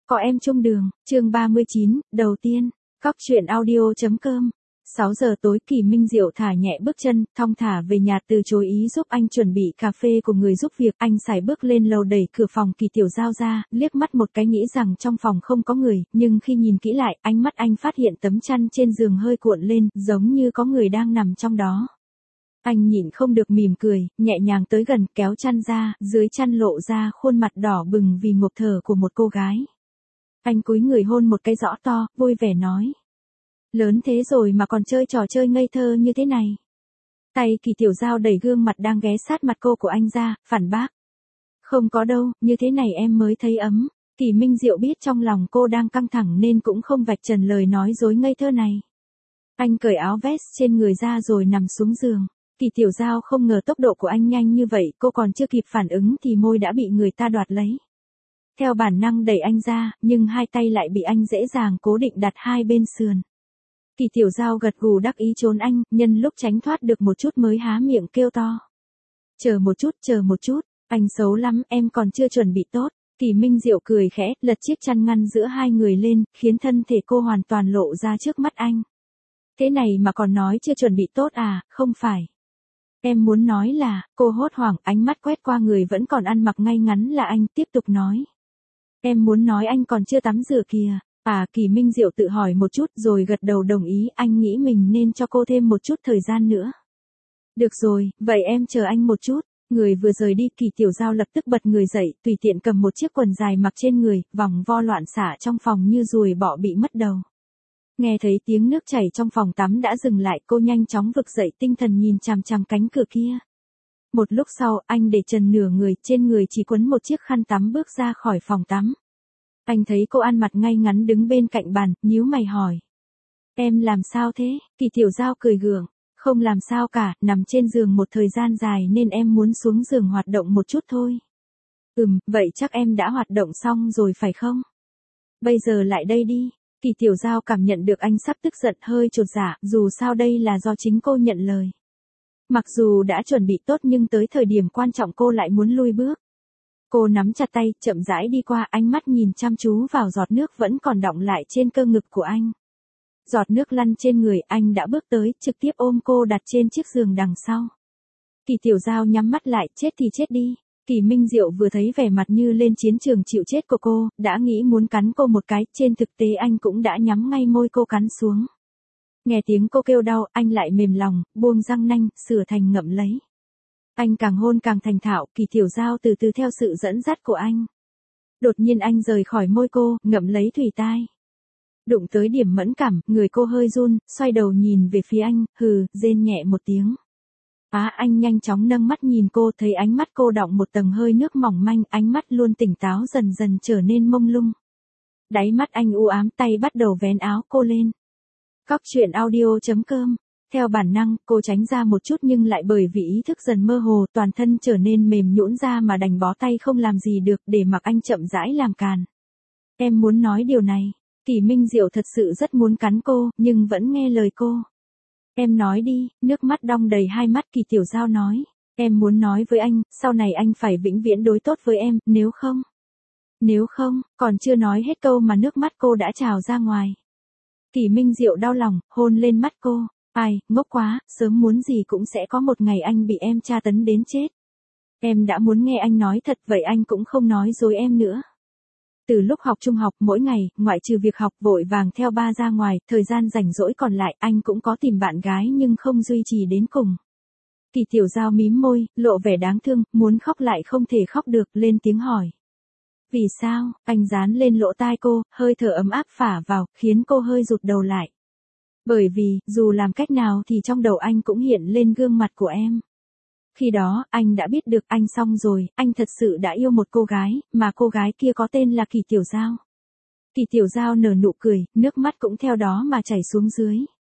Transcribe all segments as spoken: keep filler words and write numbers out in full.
có em chung đường, chương ba mươi chín, đầu tiên, cóc truyện audio chấm com. sáu giờ tối Kỳ Minh Diệu thả nhẹ bước chân, thong thả về nhà từ chối ý giúp anh chuẩn bị cà phê của người giúp việc. Anh sải bước lên lầu đẩy cửa phòng Kỳ Tiểu Giao ra, liếc mắt một cái nghĩ rằng trong phòng không có người, nhưng khi nhìn kỹ lại, ánh mắt anh phát hiện tấm chăn trên giường hơi cuộn lên, giống như có người đang nằm trong đó. Anh nhịn không được mỉm cười, nhẹ nhàng tới gần, kéo chăn ra, dưới chăn lộ ra khuôn mặt đỏ bừng vì ngộp thở của một cô gái. Anh cúi người hôn một cái rõ to, vui vẻ nói. Lớn thế rồi mà còn chơi trò chơi ngây thơ như thế này. Tay Kỳ Tiểu Giao đẩy gương mặt đang ghé sát mặt cô của anh ra, phản bác. Không có đâu, như thế này em mới thấy ấm. Kỳ Minh Diệu biết trong lòng cô đang căng thẳng nên cũng không vạch trần lời nói dối ngây thơ này. Anh cởi áo vest trên người ra rồi nằm xuống giường. Kỳ Tiểu Giao không ngờ tốc độ của anh nhanh như vậy, cô còn chưa kịp phản ứng thì môi đã bị người ta đoạt lấy. Theo bản năng đẩy anh ra, nhưng hai tay lại bị anh dễ dàng cố định đặt hai bên sườn. Kỳ Tiểu Giao gật gù đắc ý trốn anh, nhân lúc tránh thoát được một chút mới há miệng kêu to. Chờ một chút, chờ một chút, anh xấu lắm, em còn chưa chuẩn bị tốt. Kỳ Minh Diệu cười khẽ, lật chiếc chăn ngăn giữa hai người lên, khiến thân thể cô hoàn toàn lộ ra trước mắt anh. Thế này mà còn nói chưa chuẩn bị tốt à, không phải. Em muốn nói là, cô hốt hoảng, ánh mắt quét qua người vẫn còn ăn mặc ngay ngắn là anh, tiếp tục nói. Em muốn nói anh còn chưa tắm rửa kìa. À, Kỳ Minh Diệu tự hỏi một chút rồi gật đầu đồng ý, anh nghĩ mình nên cho cô thêm một chút thời gian nữa. Được rồi, vậy em chờ anh một chút. Người vừa rời đi, Kỳ Tiểu Giao lập tức bật người dậy, tùy tiện cầm một chiếc quần dài mặc trên người, vòng vo loạn xả trong phòng như ruồi bọ bị mất đầu. Nghe thấy tiếng nước chảy trong phòng tắm đã dừng lại, cô nhanh chóng vực dậy tinh thần nhìn chằm chằm cánh cửa kia. Một lúc sau, anh để trần nửa người, trên người chỉ quấn một chiếc khăn tắm bước ra khỏi phòng tắm. Anh thấy cô ăn mặc ngay ngắn đứng bên cạnh bàn, nhíu mày hỏi. Em làm sao thế? Kỳ Tiểu Giao cười gượng. Không làm sao cả, nằm trên giường một thời gian dài nên em muốn xuống giường hoạt động một chút thôi. Ừm, vậy chắc em đã hoạt động xong rồi phải không? Bây giờ lại đây đi. Kỳ Tiểu Giao cảm nhận được anh sắp tức giận, hơi chột dạ, dù sao đây là do chính cô nhận lời. Mặc dù đã chuẩn bị tốt nhưng tới thời điểm quan trọng cô lại muốn lui bước. Cô nắm chặt tay, chậm rãi đi qua, ánh mắt nhìn chăm chú vào giọt nước vẫn còn đọng lại trên cơ ngực của anh. Giọt nước lăn trên người, anh đã bước tới, trực tiếp ôm cô đặt trên chiếc giường đằng sau. Kỳ Tiểu Giao nhắm mắt lại, chết thì chết đi. Kỳ Minh Diệu vừa thấy vẻ mặt như lên chiến trường chịu chết của cô, đã nghĩ muốn cắn cô một cái, trên thực tế anh cũng đã nhắm ngay môi cô cắn xuống. Nghe tiếng cô kêu đau, anh lại mềm lòng, buông răng nanh, sửa thành ngậm lấy. Anh càng hôn càng thành thạo, Kỳ Tiểu Giao từ từ theo sự dẫn dắt của anh. Đột nhiên anh rời khỏi môi cô, ngậm lấy thủy tai. Đụng tới điểm mẫn cảm, người cô hơi run, xoay đầu nhìn về phía anh, hừ, rên nhẹ một tiếng. Á, anh nhanh chóng nâng mắt nhìn cô, thấy ánh mắt cô đọng một tầng hơi nước mỏng manh, ánh mắt luôn tỉnh táo dần dần trở nên mông lung. Đáy mắt anh u ám, tay bắt đầu vén áo cô lên. Cóc truyện audio chấm com. Theo bản năng, cô tránh ra một chút nhưng lại bởi vì ý thức dần mơ hồ, toàn thân trở nên mềm nhũn ra mà đành bó tay không làm gì được, để mặc anh chậm rãi làm càn. Em muốn nói điều này. Kỳ Minh Diệu thật sự rất muốn cắn cô, nhưng vẫn nghe lời cô. Em nói đi, nước mắt đong đầy hai mắt. Kỳ Tiểu Giao nói. Em muốn nói với anh, sau này anh phải vĩnh viễn đối tốt với em, nếu không. Nếu không, còn chưa nói hết câu mà nước mắt cô đã trào ra ngoài. Kỳ Minh Diệu đau lòng, hôn lên mắt cô. Ai, ngốc quá, sớm muốn gì cũng sẽ có một ngày anh bị em tra tấn đến chết. Em đã muốn nghe anh nói thật, vậy anh cũng không nói dối em nữa. Từ lúc học trung học, mỗi ngày, ngoại trừ việc học, vội vàng theo ba ra ngoài, thời gian rảnh rỗi còn lại, anh cũng có tìm bạn gái nhưng không duy trì đến cùng. Kỳ Tiểu Giao mím môi, lộ vẻ đáng thương, muốn khóc lại không thể khóc được, lên tiếng hỏi. Vì sao? Anh dán lên lỗ tai cô, hơi thở ấm áp phả vào, khiến cô hơi rụt đầu lại. Bởi vì, dù làm cách nào thì trong đầu anh cũng hiện lên gương mặt của em. Khi đó, anh đã biết được anh xong rồi, anh thật sự đã yêu một cô gái, mà cô gái kia có tên là Kỳ Tiểu Giao. Kỳ Tiểu Giao nở nụ cười, nước mắt cũng theo đó mà chảy xuống dưới.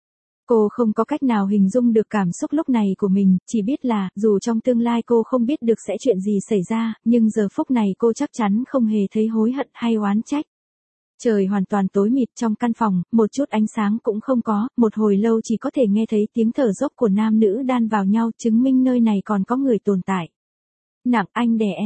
Cô không có cách nào hình dung được cảm xúc lúc này của mình, chỉ biết là, dù trong tương lai cô không biết được sẽ chuyện gì xảy ra, nhưng giờ phút này cô chắc chắn không hề thấy hối hận hay oán trách. Trời hoàn toàn tối mịt trong căn phòng, một chút ánh sáng cũng không có, một hồi lâu chỉ có thể nghe thấy tiếng thở dốc của nam nữ đan vào nhau, chứng minh nơi này còn có người tồn tại. Nặng, anh đè em.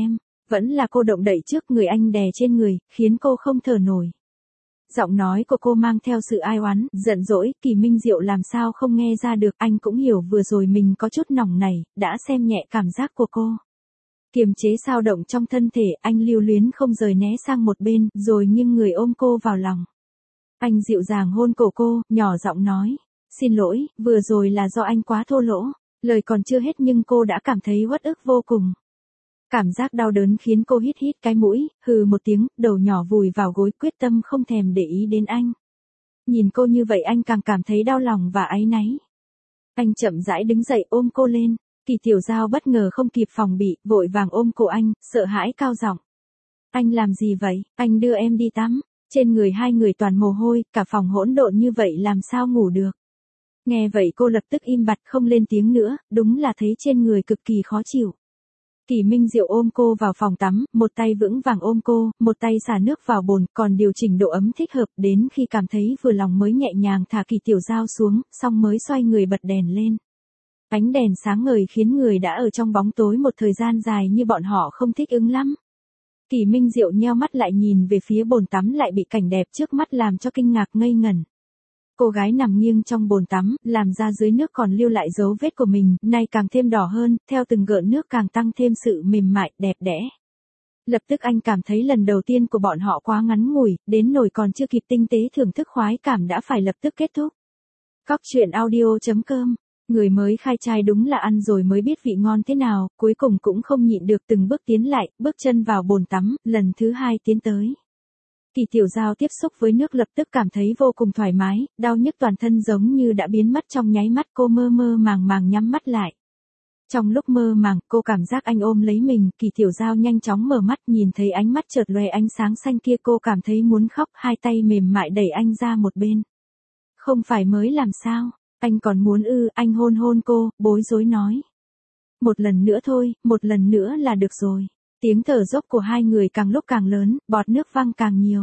Vẫn là cô động đậy trước người anh đè trên người, khiến cô không thở nổi. Giọng nói của cô mang theo sự ai oán, giận dỗi, Kỳ Minh Diệu làm sao không nghe ra được, anh cũng hiểu vừa rồi mình có chút nóng này, đã xem nhẹ cảm giác của cô. Kiềm chế dao động trong thân thể, anh lưu luyến không rời né sang một bên, rồi nghiêng người ôm cô vào lòng. Anh dịu dàng hôn cổ cô, nhỏ giọng nói, xin lỗi, vừa rồi là do anh quá thô lỗ. Lời còn chưa hết nhưng cô đã cảm thấy uất ức vô cùng. Cảm giác đau đớn khiến cô hít hít cái mũi, hừ một tiếng, đầu nhỏ vùi vào gối quyết tâm không thèm để ý đến anh. Nhìn cô như vậy anh càng cảm thấy đau lòng và áy náy. Anh chậm rãi đứng dậy ôm cô lên. Kỳ Tiểu Giao bất ngờ không kịp phòng bị, vội vàng ôm cổ anh, sợ hãi cao giọng. Anh làm gì vậy? Anh đưa em đi tắm. Trên người hai người toàn mồ hôi, cả phòng hỗn độn như vậy làm sao ngủ được. Nghe vậy cô lập tức im bặt không lên tiếng nữa, đúng là thấy trên người cực kỳ khó chịu. Kỳ Minh Diệu ôm cô vào phòng tắm, một tay vững vàng ôm cô, một tay xả nước vào bồn, còn điều chỉnh độ ấm thích hợp, đến khi cảm thấy vừa lòng mới nhẹ nhàng thả Kỳ Tiểu Giao xuống, xong mới xoay người bật đèn lên. Ánh đèn sáng ngời khiến người đã ở trong bóng tối một thời gian dài như bọn họ không thích ứng lắm. Kỳ Minh Diệu nheo mắt lại nhìn về phía bồn tắm lại bị cảnh đẹp trước mắt làm cho kinh ngạc ngây ngẩn. Cô gái nằm nghiêng trong bồn tắm, làm ra dưới nước còn lưu lại dấu vết của mình, nay càng thêm đỏ hơn, theo từng gợn nước càng tăng thêm sự mềm mại, đẹp đẽ. Lập tức anh cảm thấy lần đầu tiên của bọn họ quá ngắn ngủi, đến nỗi còn chưa kịp tinh tế thưởng thức khoái cảm đã phải lập tức kết thúc. Cóc truyện audio chấm com. Người mới khai trai đúng là ăn rồi mới biết vị ngon thế nào, cuối cùng cũng không nhịn được từng bước tiến lại, bước chân vào bồn tắm, lần thứ hai tiến tới. Kỳ Tiểu Giao tiếp xúc với nước lập tức cảm thấy vô cùng thoải mái, đau nhức toàn thân giống như đã biến mất trong nháy mắt, cô mơ mơ màng màng nhắm mắt lại. Trong lúc mơ màng, cô cảm giác anh ôm lấy mình, Kỳ Tiểu Giao nhanh chóng mở mắt nhìn thấy ánh mắt chợt lóe ánh sáng xanh kia cô cảm thấy muốn khóc, hai tay mềm mại đẩy anh ra một bên. Không phải mới làm sao, anh còn muốn ư, anh hôn hôn cô, bối rối nói. Một lần nữa thôi, một lần nữa là được rồi. Tiếng thở dốc của hai người càng lúc càng lớn, bọt nước văng càng nhiều.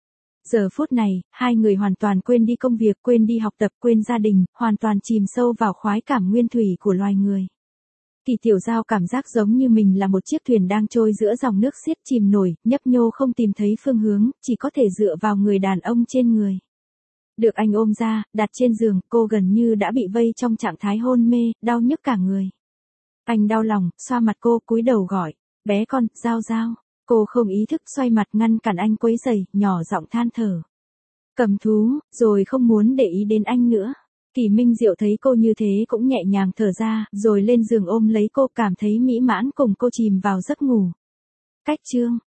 Giờ phút này, hai người hoàn toàn quên đi công việc, quên đi học tập, quên gia đình, hoàn toàn chìm sâu vào khoái cảm nguyên thủy của loài người. Kỳ Tiểu Giao cảm giác giống như mình là một chiếc thuyền đang trôi giữa dòng nước xiết chìm nổi, nhấp nhô không tìm thấy phương hướng, chỉ có thể dựa vào người đàn ông trên người. Được anh ôm ra, đặt trên giường, cô gần như đã bị vây trong trạng thái hôn mê, đau nhức cả người. Anh đau lòng, xoa mặt cô, cúi đầu gọi, bé con, Giao Giao. Cô không ý thức xoay mặt ngăn cản anh quấy rầy, nhỏ giọng than thở. Cầm thú, rồi không muốn để ý đến anh nữa. Kỳ Minh Diệu thấy cô như thế cũng nhẹ nhàng thở ra, rồi lên giường ôm lấy cô cảm thấy mỹ mãn cùng cô chìm vào giấc ngủ. Cách chương.